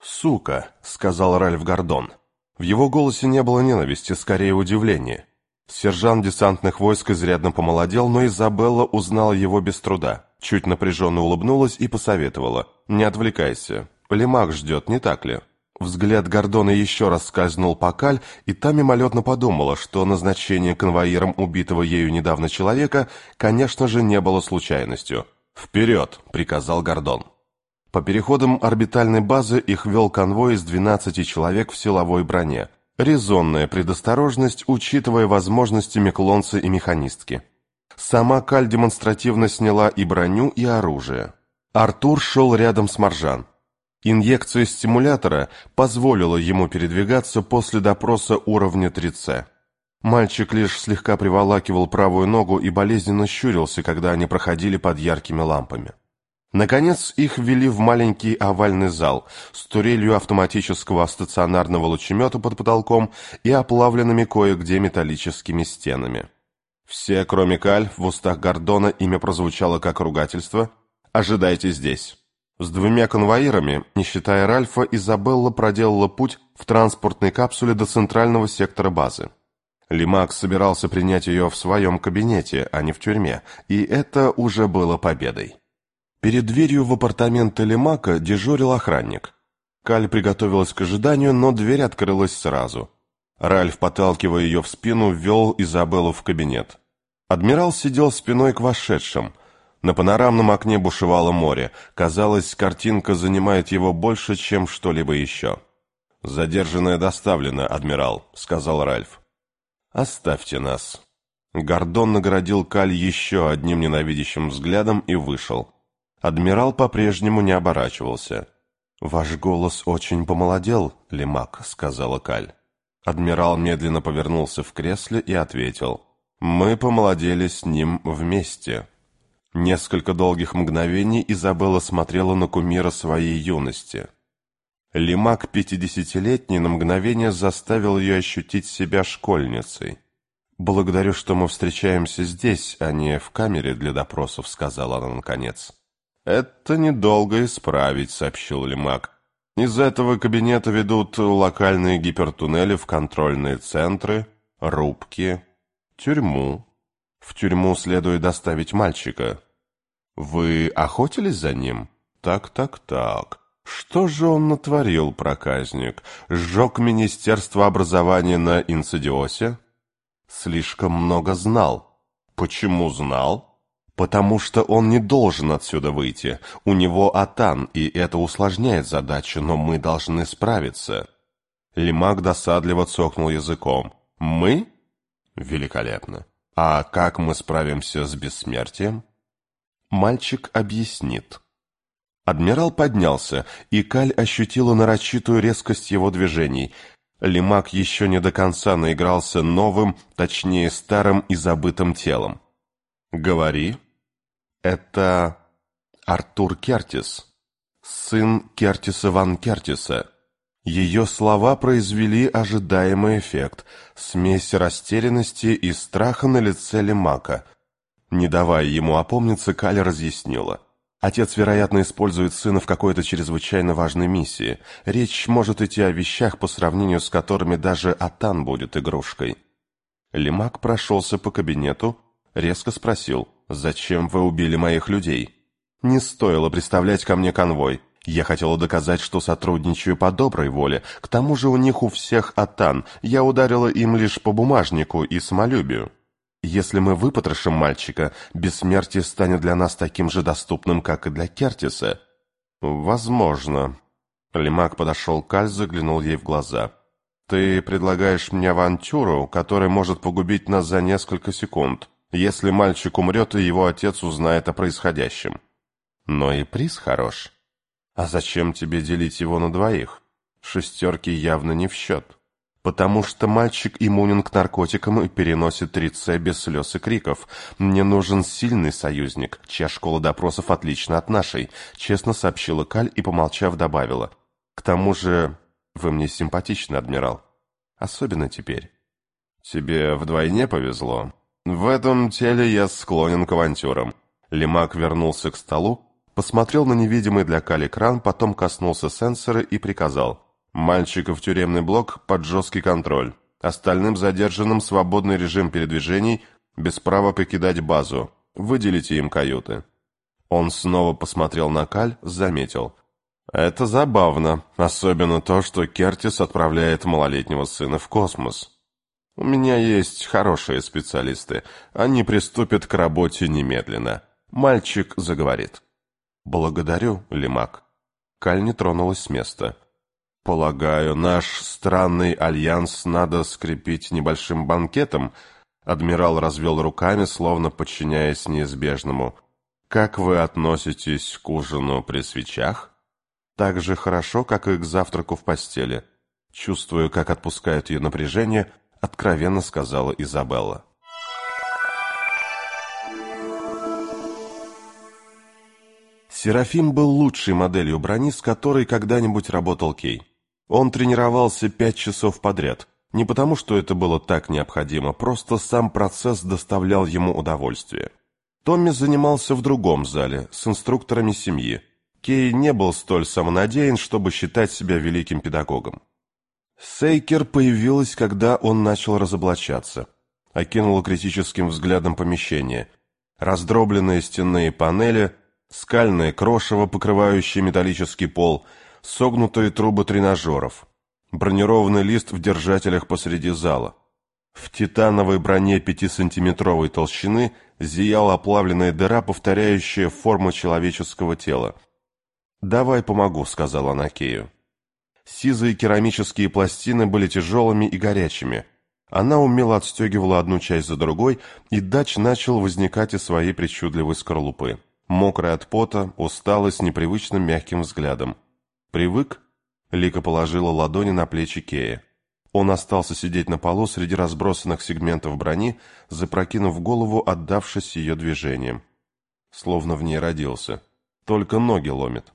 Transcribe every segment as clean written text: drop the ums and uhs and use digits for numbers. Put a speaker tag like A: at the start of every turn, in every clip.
A: «Сука», — сказал Ральф Гордон. В его голосе не было ненависти, скорее удивления. Сержант десантных войск изрядно помолодел, но Изабелла узнала его без труда. Чуть напряженно улыбнулась и посоветовала: «Не отвлекайся. Лемак ждет, не так ли?» Взгляд Гордона еще раз скользнул по Каль, и та мимолетно подумала, что назначение конвоиром убитого ею недавно человека, конечно же, не было случайностью. «Вперед!» — приказал Гордон. По переходам орбитальной базы их вел конвой из 12 человек в силовой броне. Резонная предосторожность, учитывая возможности меклонца и механистки. Сама Каль демонстративно сняла и броню, и оружие. Артур шел рядом с Маржан. Инъекция стимулятора позволила ему передвигаться после допроса уровня 3С. Мальчик лишь слегка приволакивал правую ногу и болезненно щурился, когда они проходили под яркими лампами. Наконец их ввели в маленький овальный зал с турелью автоматического стационарного лучемета под потолком и оплавленными кое-где металлическими стенами. Все, кроме Каль, в устах Гордона имя прозвучало как ругательство. «Ожидайте здесь». С двумя конвоирами, не считая Ральфа, Изабелла проделала путь в транспортной капсуле до центрального сектора базы. Лемак собирался принять ее в своем кабинете, а не в тюрьме, и это уже было победой. Перед дверью в апартаменты Лемака дежурил охранник. Каль приготовилась к ожиданию, но дверь открылась сразу. Ральф, подталкивая ее в спину, ввел Изабеллу в кабинет. Адмирал сидел спиной к вошедшим. На панорамном окне бушевало море. Казалось, картинка занимает его больше, чем что-либо еще. «Задержанная доставлена, адмирал», — сказал Ральф. «Оставьте нас». Гордон наградил Каль еще одним ненавидящим взглядом и вышел. Адмирал по-прежнему не оборачивался. «Ваш голос очень помолодел, Лемак», — сказала Каль. Адмирал медленно повернулся в кресле и ответил: «Мы помолодели с ним вместе». Несколько долгих мгновений Изабелла смотрела на кумира своей юности. Лемак, 50-летний, на мгновение заставил ее ощутить себя школьницей. «Благодарю, что мы встречаемся здесь, а не в камере для допросов», — сказала она наконец. «Это недолго исправить», — сообщил Лемак. «Из этого кабинета ведут локальные гипертуннели в контрольные центры, рубки, тюрьму. В тюрьму следует доставить мальчика». «Вы охотились за ним?» «Так. Что же он натворил, проказник? Сжег Министерство образования на Инсидиосе?» «Слишком много знал». «Почему знал?» «Потому что он не должен отсюда выйти. У него Атан, и это усложняет задачу, но мы должны справиться». Лемак досадливо цокнул языком. «Мы?» «Великолепно. А как мы справимся с бессмертием?» «Мальчик объяснит». Адмирал поднялся, и Каль ощутила нарочитую резкость его движений. Лемак еще не до конца наигрался новым, точнее старым и забытым телом. «Говори». «Это Артур Кертис, сын Кертиса ван Кертиса». Ее слова произвели ожидаемый эффект, смесь растерянности и страха на лице Лемака. Не давая ему опомниться, Каль разъяснила. Отец, вероятно, использует сына в какой-то чрезвычайно важной миссии. Речь может идти о вещах, по сравнению с которыми даже Атан будет игрушкой. Лемак прошелся по кабинету, резко спросил: «Зачем вы убили моих людей?» «Не стоило представлять ко мне конвой. Я хотела доказать, что сотрудничаю по доброй воле. К тому же у них у всех Атан. Я ударила им лишь по бумажнику и самолюбию. Если мы выпотрошим мальчика, бессмертие станет для нас таким же доступным, как и для Кертиса». «Возможно». Лемак подошел к Каль, заглянул ей в глаза. «Ты предлагаешь мне авантюру, которая может погубить нас за несколько секунд, если мальчик умрет и его отец узнает о происходящем. Но и приз хорош. А зачем тебе делить его на двоих? Шестерки явно не в счет. Потому что мальчик иммунен к наркотикам и переносит 3С без слез и криков. Мне нужен сильный союзник, чья школа допросов отлична от нашей», — честно сообщила Каль и, помолчав, добавила: «К тому же вы мне симпатичны, адмирал. Особенно теперь». «Тебе вдвойне повезло. В этом теле я склонен к авантюрам». Лемак вернулся к столу, Посмотрел на невидимый для Каль экран, потом коснулся сенсора и приказал: «Мальчика в тюремный блок под жесткий контроль. Остальным задержанным свободный режим передвижений, без права покидать базу. Выделите им каюты». Он снова посмотрел на Каль, заметил: «Это забавно, особенно то, что Кертис отправляет малолетнего сына в космос. У меня есть хорошие специалисты, они приступят к работе немедленно. Мальчик заговорит». «Благодарю, Лимак». Каль не тронулась с места. «Полагаю, наш странный альянс надо скрепить небольшим банкетом?» Адмирал развел руками, словно подчиняясь неизбежному. «Как вы относитесь к ужину при свечах?» «Так же хорошо, как и к завтраку в постели». Чувствую, как отпускает ее напряжение, откровенно сказала Изабелла. Серафим был лучшей моделью брони, с которой когда-нибудь работал Кей. Он тренировался 5 часов подряд. Не потому, что это было так необходимо, просто сам процесс доставлял ему удовольствие. Томми занимался в другом зале, с инструкторами семьи. Кей не был столь самонадеян, чтобы считать себя великим педагогом. Сейкер появилась, когда он начал разоблачаться. Окинула критическим взглядом помещение. Раздробленные стенные панели, скальное крошево, покрывающее металлический пол, согнутые трубы тренажеров, бронированный лист в держателях посреди зала. В титановой броне 5-сантиметровой толщины зияла оплавленная дыра, повторяющая форму человеческого тела. «Давай помогу», — сказала она Кею. Сизые керамические пластины были тяжелыми и горячими. Она умело отстегивала одну часть за другой, и Дач начал возникать из своей причудливой скорлупы. Мокрый от пота, усталый, с непривычным мягким взглядом. «Привык?» — Лика положила ладони на плечи Кея. Он остался сидеть на полу среди разбросанных сегментов брони, запрокинув голову, отдавшись ее движениям. Словно в ней родился. Только ноги ломит.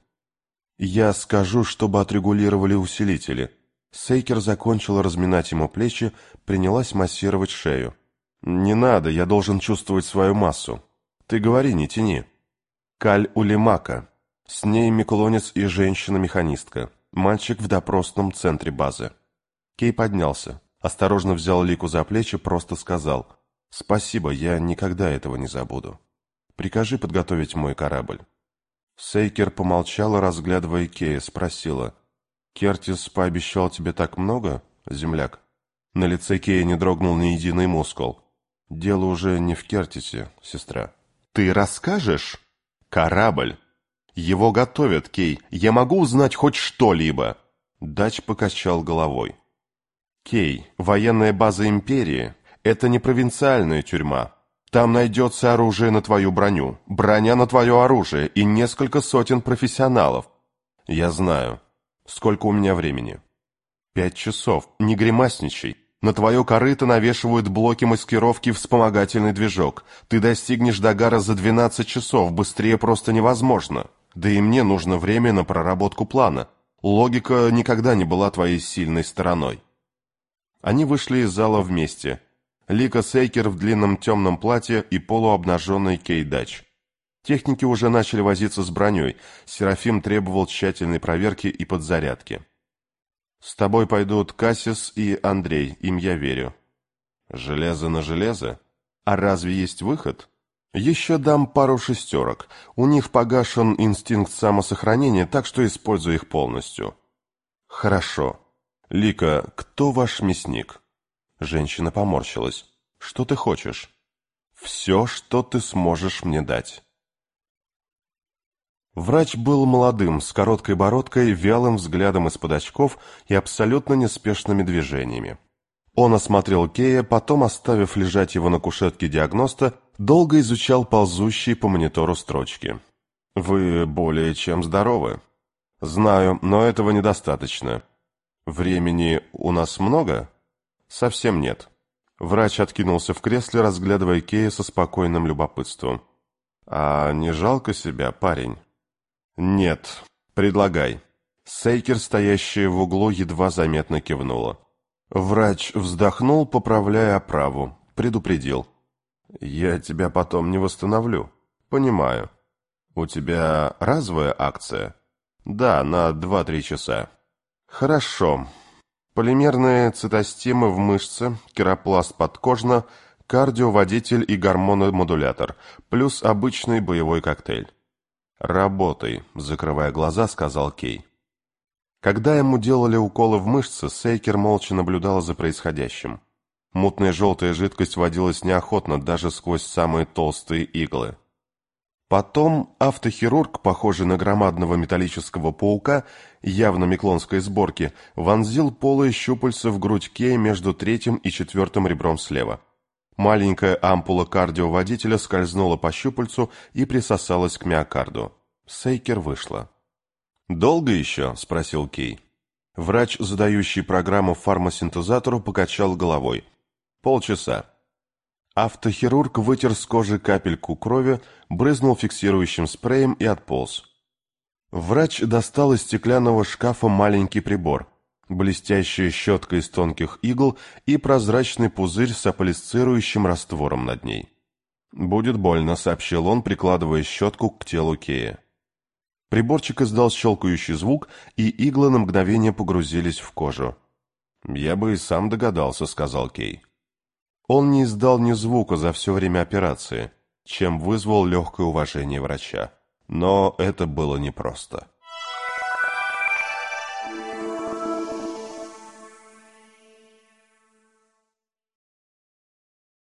A: «Я скажу, чтобы отрегулировали усилители». Сейкер закончила разминать ему плечи, принялась массировать шею. «Не надо, я должен чувствовать свою массу. Ты говори, не тяни». Каль у Лимака. С ней микулонец и женщина-механистка. Мальчик в допросном центре базы. Кей поднялся, осторожно взял Лику за плечи, просто сказал: «Спасибо, я никогда этого не забуду. Прикажи подготовить мой корабль». Сейкер помолчала, разглядывая Кея, спросила: «Кертис пообещал тебе так много, земляк?» На лице Кея не дрогнул ни единый мускул. «Дело уже не в Кертисе, сестра». «Ты расскажешь?» «Корабль. Его готовят, Кей. Я могу узнать хоть что-либо?» Дач покачал головой. «Кей, военная база Империи — это не провинциальная тюрьма. Там найдется оружие на твою броню, броня на твое оружие и несколько сотен профессионалов. Я знаю. Сколько у меня времени?» 5 часов. Не гримасничай. На твое корыто навешивают блоки маскировки и вспомогательный движок. Ты достигнешь Дагара за 12 часов, быстрее просто невозможно. Да и мне нужно время на проработку плана. Логика никогда не была твоей сильной стороной. Они вышли из зала вместе. Лика Сейкер в длинном темном платье и полуобнаженный Кей Дач. Техники уже начали возиться с броней. Серафим требовал тщательной проверки и подзарядки. «С тобой пойдут Кассис и Андрей, им я верю». «Железо на железо? А разве есть выход?» «Еще дам пару шестерок. У них погашен инстинкт самосохранения, так что используй их полностью». «Хорошо. Лика, кто ваш мясник?» Женщина поморщилась. «Что ты хочешь?» «Все, что ты сможешь мне дать». Врач был молодым, с короткой бородкой, вялым взглядом из-под очков и абсолютно неспешными движениями. Он осмотрел Кея, потом, оставив лежать его на кушетке диагноста, долго изучал ползущие по монитору строчки. «Вы более чем здоровы». «Знаю, но этого недостаточно». «Времени у нас много?» «Совсем нет». Врач откинулся в кресле, разглядывая Кея со спокойным любопытством. «А не жалко себя, парень?» «Нет. Предлагай». Сейкер, стоящая в углу, едва заметно кивнула. Врач вздохнул, поправляя оправу. Предупредил. «Я тебя потом не восстановлю». «Понимаю». «У тебя разовая акция?» «Да, на 2-3 часа». «Хорошо. Полимерные цитостемы в мышце, керапласт подкожно, кардиоводитель и гормономодулятор, плюс обычный боевой коктейль». «Работай», — закрывая глаза, сказал Кей. Когда ему делали уколы в мышцы, Сейкер молча наблюдал за происходящим. Мутная желтая жидкость водилась неохотно даже сквозь самые толстые иглы. Потом автохирург, похожий на громадного металлического паука, явно меклонской сборки, вонзил полые щупальца в грудь Кея между третьим и четвертым ребром слева. Маленькая ампула кардиоводителя скользнула по щупальцу и присосалась к миокарду. Сейкер вышла. «Долго еще?» – спросил Кей. Врач, задающий программу фармасинтезатору, покачал головой. «Полчаса». Автохирург вытер с кожи капельку крови, брызнул фиксирующим спреем и отполз. Врач достал из стеклянного шкафа маленький прибор, блестящая щетка из тонких игл и прозрачный пузырь с аполисцирующим раствором над ней. «Будет больно», — сообщил он, прикладывая щетку к телу Кея. Приборчик издал щелкающий звук, и иглы на мгновение погрузились в кожу. «Я бы и сам догадался», — сказал Кей. Он не издал ни звука за все время операции, чем вызвал легкое уважение врача. Но это было непросто.